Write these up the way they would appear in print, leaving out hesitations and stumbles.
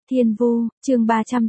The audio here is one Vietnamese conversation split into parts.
Thiên Vu, chương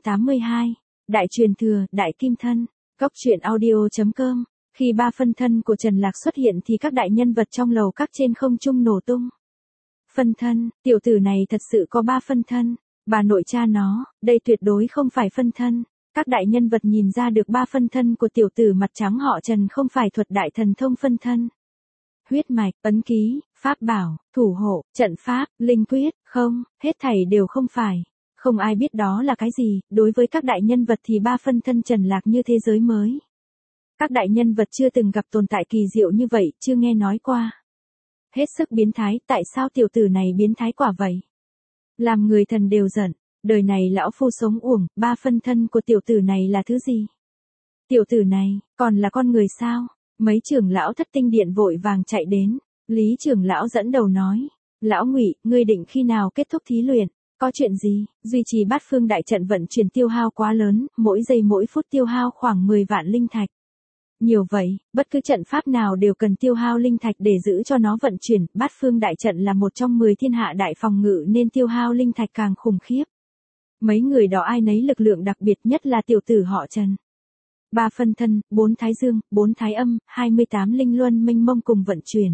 382. Đại truyền thừa, Đại Kim Thân. Góc truyện audio.com. Khi ba phân thân của Trần Lạc xuất hiện thì các đại nhân vật trong lầu các trên không trung nổ tung. Phân thân, tiểu tử này thật sự có ba phân thân. Bà nội cha nó, đây tuyệt đối không phải phân thân. Các đại nhân vật nhìn ra được ba phân thân của tiểu tử mặt trắng họ Trần không phải thuật đại thần thông phân thân. Huyết mạch, ấn ký, pháp bảo, thủ hộ, trận pháp, linh quyết, không, hết thảy đều không phải. Không ai biết đó là cái gì, đối với các đại nhân vật thì ba phân thân Trần Lạc như thế giới mới. Các đại nhân vật chưa từng gặp tồn tại kỳ diệu như vậy, chưa nghe nói qua. Hết sức biến thái, tại sao tiểu tử này biến thái quả vậy? Làm người thần đều giận, đời này lão phu sống uổng, ba phân thân của tiểu tử này là thứ gì? Tiểu tử này, còn là con người sao? Mấy trưởng lão Thất Tinh Điện vội vàng chạy đến, Lý trưởng lão dẫn đầu nói, lão Ngụy, ngươi định khi nào kết thúc thí luyện? Có chuyện gì? Duy trì bát phương đại trận vận chuyển tiêu hao quá lớn, mỗi giây mỗi phút tiêu hao khoảng 10 vạn linh thạch. Nhiều vậy, bất cứ trận pháp nào đều cần tiêu hao linh thạch để giữ cho nó vận chuyển, bát phương đại trận là một trong 10 thiên hạ đại phòng ngự nên tiêu hao linh thạch càng khủng khiếp. Mấy người đó ai nấy lực lượng đặc biệt, nhất là tiểu tử họ Trần. Ba phân thân, 4 thái dương, 4 thái âm, 28 linh luân mênh mông cùng vận chuyển.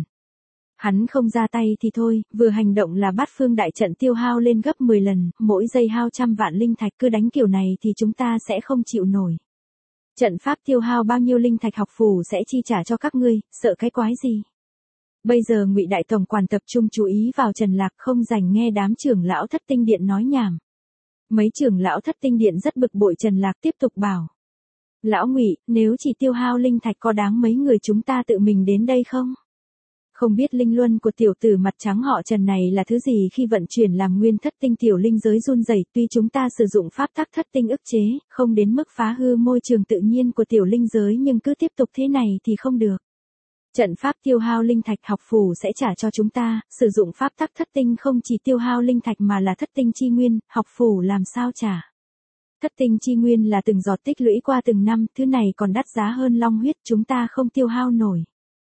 Hắn không ra tay thì thôi, vừa hành động là bát phương đại trận tiêu hao lên gấp 10 lần, mỗi giây hao trăm vạn linh thạch, cứ đánh kiểu này thì chúng ta sẽ không chịu nổi. Trận pháp tiêu hao bao nhiêu linh thạch học phù sẽ chi trả cho các ngươi, sợ cái quái gì? Bây giờ Ngụy đại tổng quản tập trung chú ý vào Trần Lạc, không rảnh nghe đám trưởng lão Thất Tinh Điện nói nhảm. Mấy trưởng lão Thất Tinh Điện rất bực bội, Trần Lạc tiếp tục bảo. Lão Ngụy, nếu chỉ tiêu hao linh thạch có đáng mấy người chúng ta tự mình đến đây không? Không biết linh luân của tiểu tử mặt trắng họ Trần này là thứ gì, khi vận chuyển làm nguyên thất tinh tiểu linh giới run rẩy, tuy chúng ta sử dụng pháp tắc thất tinh ức chế, không đến mức phá hư môi trường tự nhiên của tiểu linh giới, nhưng cứ tiếp tục thế này thì không được. Trận pháp tiêu hao linh thạch, học phù sẽ trả cho chúng ta, sử dụng pháp tắc thất tinh không chỉ tiêu hao linh thạch mà là thất tinh chi nguyên, học phù làm sao trả? Thất tinh chi nguyên là từng giọt tích lũy qua từng năm, thứ này còn đắt giá hơn long huyết, chúng ta không tiêu hao nổi.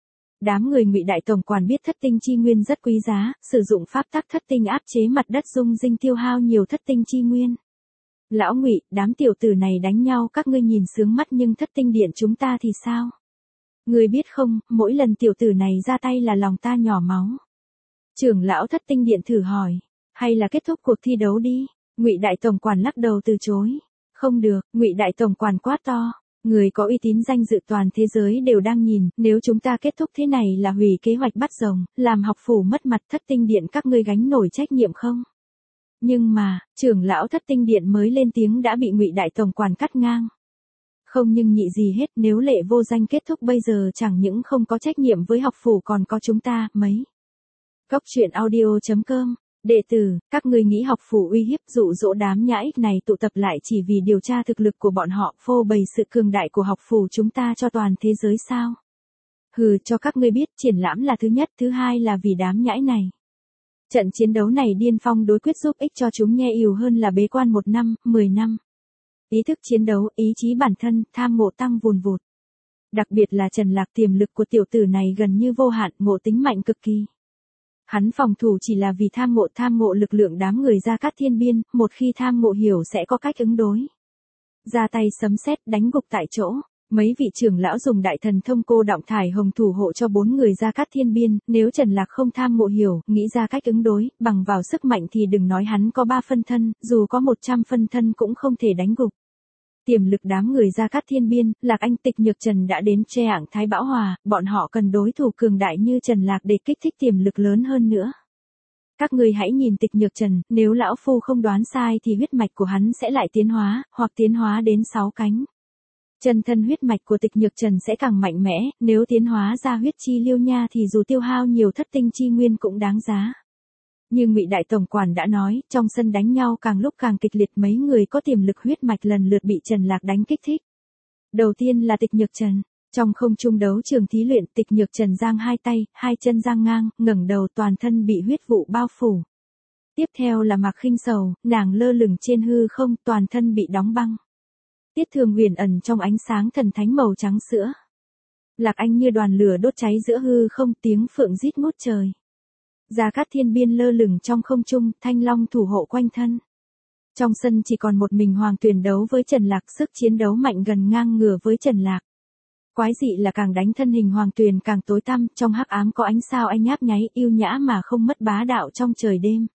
Đám người Ngụy đại tổng quản biết thất tinh chi nguyên rất quý giá, sử dụng pháp tắc thất tinh áp chế mặt đất dung dinh tiêu hao nhiều thất tinh chi nguyên. Lão Ngụy, đám tiểu tử này đánh nhau các ngươi nhìn sướng mắt, nhưng Thất Tinh Điện chúng ta thì sao? Ngươi biết không, mỗi lần tiểu tử này ra tay là lòng ta nhỏ máu. Trưởng lão Thất Tinh Điện thử hỏi, hay là kết thúc cuộc thi đấu đi? Ngụy đại tổng quản lắc đầu từ chối. Không được, Ngụy đại tổng quản quát to. Người có uy tín danh dự toàn thế giới đều đang nhìn, nếu chúng ta kết thúc thế này là hủy kế hoạch bắt rồng, làm học phủ mất mặt, Thất Tinh Điện các ngươi gánh nổi trách nhiệm không? Nhưng mà, trưởng lão Thất Tinh Điện mới lên tiếng đã bị Ngụy đại tổng quản cắt ngang. Không nhưng nhị gì hết, nếu Lệ Vô Danh kết thúc bây giờ chẳng những không có trách nhiệm với học phủ còn có chúng ta, mấy. Góc truyện audio.com. Đệ tử, các ngươi nghĩ học phủ uy hiếp dụ dỗ đám nhãi này tụ tập lại chỉ vì điều tra thực lực của bọn họ, phô bày sự cường đại của học phủ chúng ta cho toàn thế giới sao? Hừ, cho các ngươi biết, triển lãm là thứ nhất, thứ hai là vì đám nhãi này. Trận chiến đấu này điên phong đối quyết giúp ích cho chúng nghe ỉu hơn là bế quan 1 năm, 10 năm. Ý thức chiến đấu, ý chí bản thân, tham ngộ tăng vùn vụt. Đặc biệt là Trần Lạc, tiềm lực của tiểu tử này gần như vô hạn, ngộ tính mạnh cực kỳ. Hắn phòng thủ chỉ là vì tham ngộ lực lượng đám người Gia Cát Thiên Biên, một khi tham ngộ hiểu sẽ có cách ứng đối. Ra tay sấm sét đánh gục tại chỗ, mấy vị trưởng lão dùng đại thần thông cô động thải hồng thủ hộ cho 4 người Gia Cát Thiên Biên, nếu Trần Lạc không tham ngộ hiểu, nghĩ ra cách ứng đối, bằng vào sức mạnh thì đừng nói hắn có 3 phân thân, dù có 100 phân thân cũng không thể đánh gục. Tiềm lực đám người Gia Cát Thiên Biên, Lạc Anh Tịch Nhược Trần đã đến che ảng Thái Bão Hòa, bọn họ cần đối thủ cường đại như Trần Lạc để kích thích tiềm lực lớn hơn nữa. Các ngươi hãy nhìn Tịch Nhược Trần, nếu lão phu không đoán sai thì huyết mạch của hắn sẽ lại tiến hóa, hoặc tiến hóa đến 6 cánh. Chân thân huyết mạch của Tịch Nhược Trần sẽ càng mạnh mẽ, nếu tiến hóa ra huyết chi liêu nha thì dù tiêu hao nhiều thất tinh chi nguyên cũng đáng giá. Nhưng Ngụy đại tổng quản đã nói, trong sân đánh nhau càng lúc càng kịch liệt, mấy người có tiềm lực huyết mạch lần lượt bị Trần Lạc đánh kích thích. Đầu tiên là Tịch Nhược Trần, trong không trung đấu trường thí luyện, Tịch Nhược Trần giang hai tay, hai chân giang ngang, ngẩng đầu, toàn thân bị huyết vụ bao phủ. Tiếp theo là Mạc Khinh Sầu, nàng lơ lửng trên hư không, toàn thân bị đóng băng. Tiết Thường huyền ẩn trong ánh sáng thần thánh màu trắng sữa. Lạc Anh như đoàn lửa đốt cháy giữa hư không, tiếng phượng rít ngút trời. Gia Cát Thiên Biên lơ lửng trong không trung, thanh long thủ hộ quanh thân. Trong sân chỉ còn một mình Hoàng Tuyền đấu với Trần Lạc, sức chiến đấu mạnh gần ngang ngửa với Trần Lạc. Quái dị là càng đánh thân hình Hoàng Tuyền càng tối tăm, trong hắc ám có ánh sao anh nháp nháy, yêu nhã mà không mất bá đạo trong trời đêm.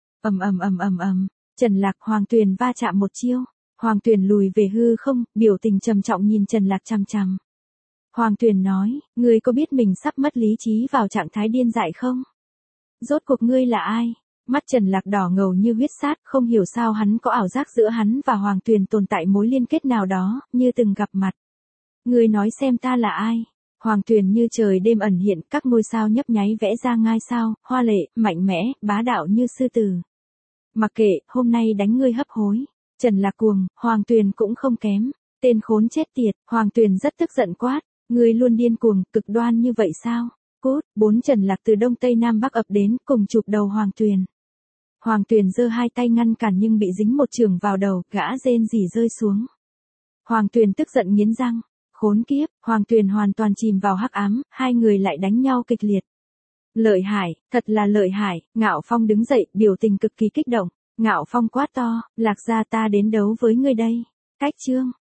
Trần Lạc Hoàng Tuyền va chạm một chiêu. Hoàng Tuyền lùi về hư không, biểu tình trầm trọng nhìn Trần Lạc chằm chằm. Hoàng Tuyền nói, ngươi có biết mình sắp mất lý trí vào trạng thái điên dại không? Rốt cuộc ngươi là ai? Mắt Trần Lạc đỏ ngầu như huyết sát, không hiểu sao hắn có ảo giác giữa hắn và Hoàng Tuyền tồn tại mối liên kết nào đó, như từng gặp mặt. Ngươi nói xem ta là ai? Hoàng Tuyền như trời đêm ẩn hiện, các ngôi sao nhấp nháy vẽ ra ngai sao, hoa lệ, mạnh mẽ, bá đạo như sư tử. Mặc kệ, hôm nay đánh ngươi hấp hối. Trần Lạc cuồng, Hoàng Tuyền cũng không kém. Tên khốn chết tiệt, Hoàng Tuyền rất tức giận quát. Ngươi luôn điên cuồng, cực đoan như vậy sao? Cút, 4 Trần Lạc từ đông tây nam bắc ập đến, cùng chụp đầu Hoàng Tuyền. Hoàng Tuyền giơ hai tay ngăn cản nhưng bị dính một chưởng vào đầu, gã rên rỉ rơi xuống. Hoàng Tuyền tức giận nghiến răng. Khốn kiếp, Hoàng Tuyền hoàn toàn chìm vào hắc ám, hai người lại đánh nhau kịch liệt. Lợi hại, thật là lợi hại, Ngạo Phong đứng dậy, biểu tình cực kỳ kích động. Ngạo Phong quát to, Lạc gia ta đến đấu với ngươi đây. Cách chương.